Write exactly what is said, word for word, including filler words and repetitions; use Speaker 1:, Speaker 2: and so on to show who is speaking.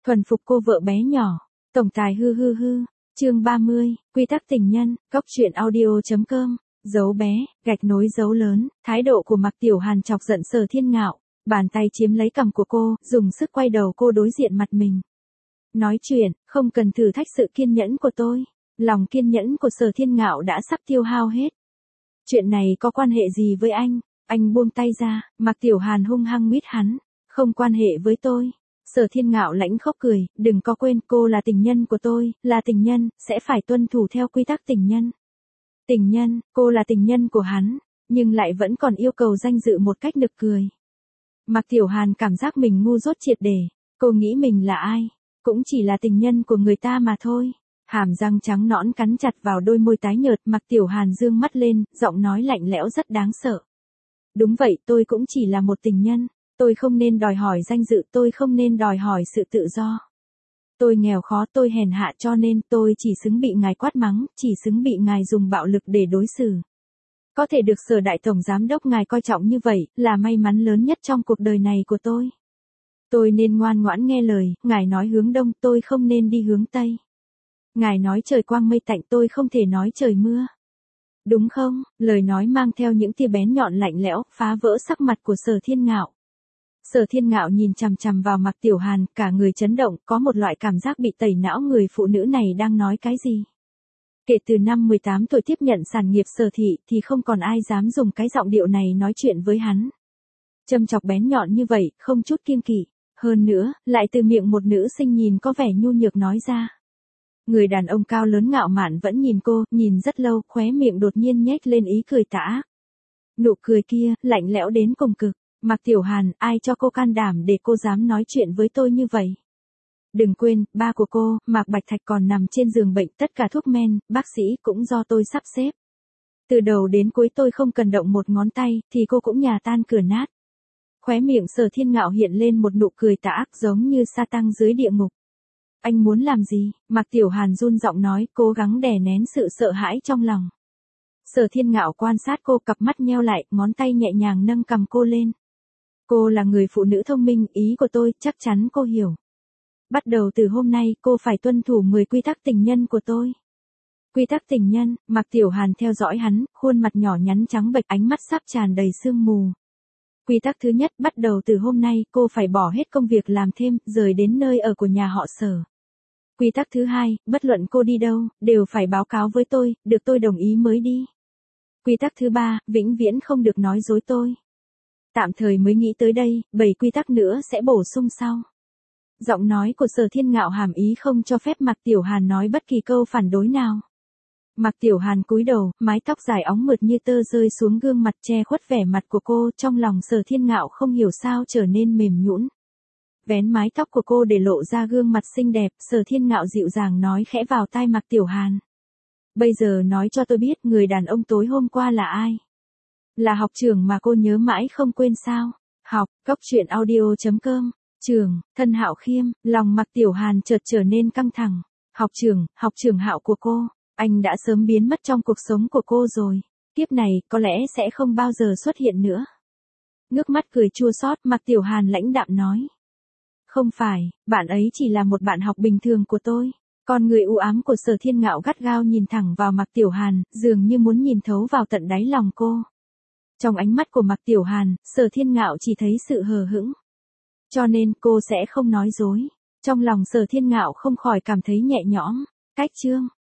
Speaker 1: Thuần phục cô vợ bé nhỏ. Tổng tài hư hư hư. Chương ba mươi, quy tắc tình nhân, cóc truyện audio.com. Dấu bé, gạch nối dấu lớn, thái độ của Mạc Tiểu Hàn chọc giận Sở Thiên Ngạo, bàn tay chiếm lấy cằm của cô, dùng sức quay đầu cô đối diện mặt mình. Nói chuyện, không cần thử thách sự kiên nhẫn của tôi. Lòng kiên nhẫn của Sở Thiên Ngạo đã sắp tiêu hao hết. Chuyện này có quan hệ gì với anh? Anh buông tay ra, Mạc Tiểu Hàn hung hăng mít hắn. Không quan hệ với tôi. Sở Thiên Ngạo lãnh khóc cười, đừng có quên cô là tình nhân của tôi, là tình nhân, sẽ phải tuân thủ theo quy tắc tình nhân. Tình nhân, cô là tình nhân của hắn, nhưng lại vẫn còn yêu cầu danh dự một cách nực cười. Mạc Tiểu Hàn cảm giác mình ngu dốt triệt để, cô nghĩ mình là ai, cũng chỉ là tình nhân của người ta mà thôi. Hàm răng trắng nõn cắn chặt vào đôi môi tái nhợt, Mạc Tiểu Hàn dương mắt lên, giọng nói lạnh lẽo rất đáng sợ. Đúng vậy, tôi cũng chỉ là một tình nhân, tôi không nên đòi hỏi danh dự, tôi không nên đòi hỏi sự tự do. Tôi nghèo khó, tôi hèn hạ, cho nên tôi chỉ xứng bị ngài quát mắng, chỉ xứng bị ngài dùng bạo lực để đối xử. Có thể được Sở đại tổng giám đốc ngài coi trọng như vậy, là may mắn lớn nhất trong cuộc đời này của tôi. Tôi nên ngoan ngoãn nghe lời, ngài nói hướng đông, tôi không nên đi hướng tây. Ngài nói trời quang mây tạnh, tôi không thể nói trời mưa. Đúng không? Lời nói mang theo những tia bén nhọn lạnh lẽo, phá vỡ sắc mặt của Sở Thiên Ngạo. Sở Thiên Ngạo nhìn chằm chằm vào Mạc Tiểu Hàn, cả người chấn động, có một loại cảm giác bị tẩy não, người phụ nữ này đang nói cái gì. Kể từ năm mười tám tuổi tiếp nhận sản nghiệp Sở thị thì không còn ai dám dùng cái giọng điệu này nói chuyện với hắn. Châm chọc bén nhọn như vậy, không chút kiêng kỵ, hơn nữa, lại từ miệng một nữ sinh nhìn có vẻ nhu nhược nói ra. Người đàn ông cao lớn ngạo mạn vẫn nhìn cô, nhìn rất lâu, khóe miệng đột nhiên nhếch lên ý cười tà ác. Nụ cười kia, lạnh lẽo đến cùng cực. Mạc Tiểu Hàn, ai cho cô can đảm để cô dám nói chuyện với tôi như vậy? Đừng quên, ba của cô, Mạc Bạch Thạch còn nằm trên giường bệnh, tất cả thuốc men, bác sĩ cũng do tôi sắp xếp. Từ đầu đến cuối tôi không cần động một ngón tay, thì cô cũng nhà tan cửa nát. Khóe miệng Sở Thiên Ngạo hiện lên một nụ cười tà ác giống như sa tăng dưới địa ngục. Anh muốn làm gì? Mạc Tiểu Hàn run giọng nói, cố gắng đè nén sự sợ hãi trong lòng. Sở Thiên Ngạo quan sát cô, cặp mắt nheo lại, ngón tay nhẹ nhàng nâng cằm cô lên. Cô là người phụ nữ thông minh, ý của tôi, chắc chắn cô hiểu. Bắt đầu từ hôm nay, cô phải tuân thủ mười quy tắc tình nhân của tôi. Quy tắc tình nhân, Mạc Tiểu Hàn theo dõi hắn, khuôn mặt nhỏ nhắn trắng bệch, ánh mắt sắp tràn đầy sương mù. Quy tắc thứ nhất, bắt đầu từ hôm nay, cô phải bỏ hết công việc làm thêm, rời đến nơi ở của nhà họ Sở. Quy tắc thứ hai, bất luận cô đi đâu, đều phải báo cáo với tôi, được tôi đồng ý mới đi. Quy tắc thứ ba, vĩnh viễn không được nói dối tôi. Tạm thời mới nghĩ tới đây, bảy quy tắc nữa sẽ bổ sung sau. Giọng nói của Sở Thiên Ngạo hàm ý không cho phép Mạc Tiểu Hàn nói bất kỳ câu phản đối nào. Mạc Tiểu Hàn cúi đầu, mái tóc dài óng mượt như tơ rơi xuống gương mặt che khuất vẻ mặt của cô, trong lòng Sở Thiên Ngạo không hiểu sao trở nên mềm nhũn. Vén mái tóc của cô để lộ ra gương mặt xinh đẹp, Sở Thiên Ngạo dịu dàng nói khẽ vào tai Mạc Tiểu Hàn. Bây giờ nói cho tôi biết người đàn ông tối hôm qua là ai? Là học trưởng mà cô nhớ mãi không quên sao? Học, cóc truyện audio.com. Trường, thân Hạo Khiêm, lòng Mạc Tiểu Hàn chợt trở nên căng thẳng. Học trưởng, học trưởng Hạo của cô, anh đã sớm biến mất trong cuộc sống của cô rồi. Kiếp này, có lẽ sẽ không bao giờ xuất hiện nữa. Ngước mắt cười chua xót, Mạc Tiểu Hàn lãnh đạm nói. Không phải, bạn ấy chỉ là một bạn học bình thường của tôi. Con người u ám của Sở Thiên Ngạo gắt gao nhìn thẳng vào Mạc Tiểu Hàn, dường như muốn nhìn thấu vào tận đáy lòng cô. Trong ánh mắt của Mạc Tiểu Hàn, Sở Thiên Ngạo chỉ thấy sự hờ hững. Cho nên cô sẽ không nói dối. Trong lòng Sở Thiên Ngạo không khỏi cảm thấy nhẹ nhõm. Cách chương.